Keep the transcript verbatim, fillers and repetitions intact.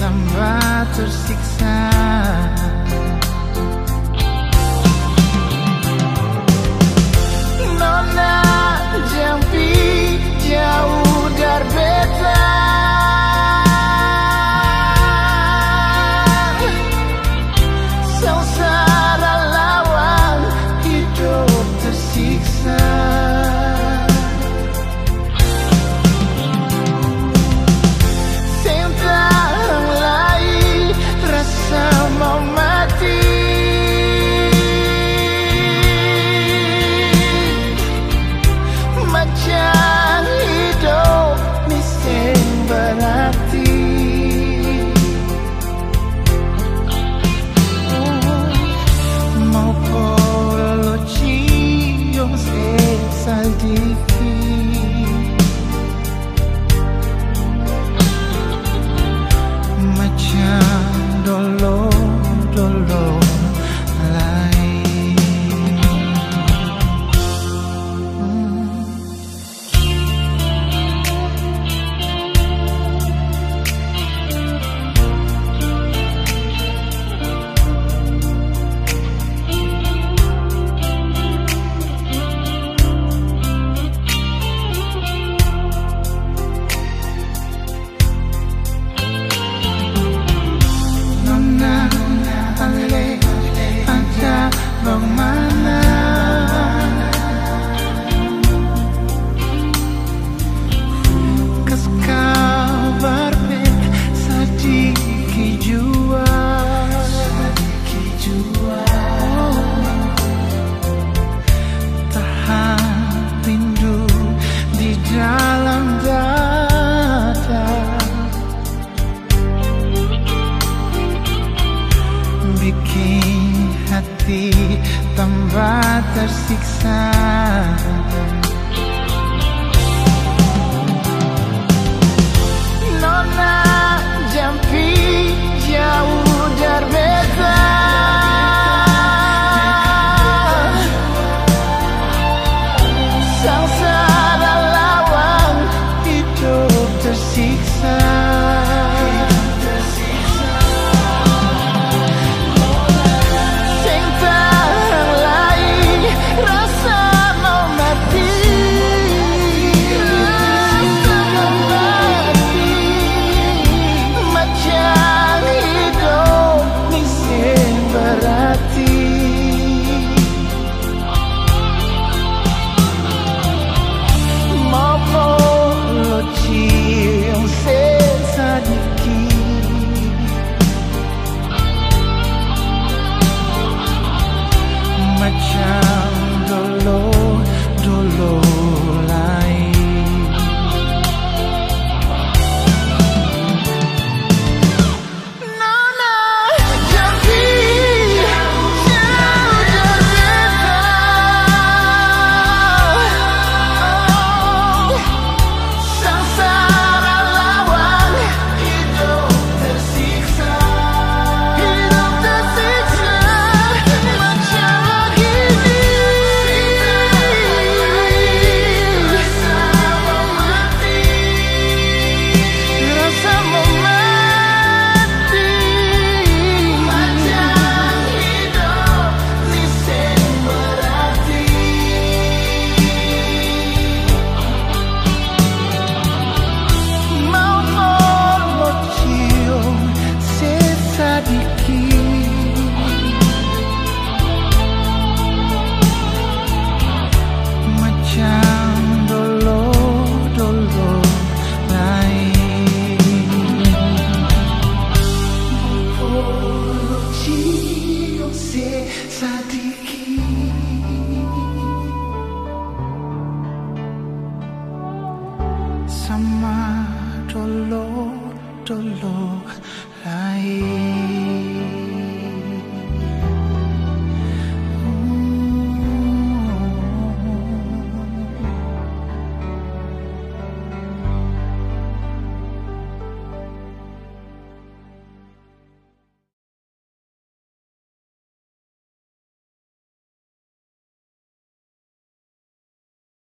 tambah tersiksa. Nona jampi jauh dari beta, sengsara lawan hidup tersiksa. Sentang lai rasa mau mati, macam hidup miseng berarti. Mau polo cium sesal dikit, macam dolo-dolo lain. hmm. Nona ale ada bagaimana, kas kabar bet sedikit jua, sedikit jua. Tahan rindu di dalam dada, bikin hati tambah tersiksa. Nona jampi jauh dari beta, sengsara lawan hidup tersiksa. Macam dolo-dolo lain. Nona jampi jauh dari beta, sengsara lawan hidup tersiksa, hidup tersiksa. Macam sama dolo-dolo lain.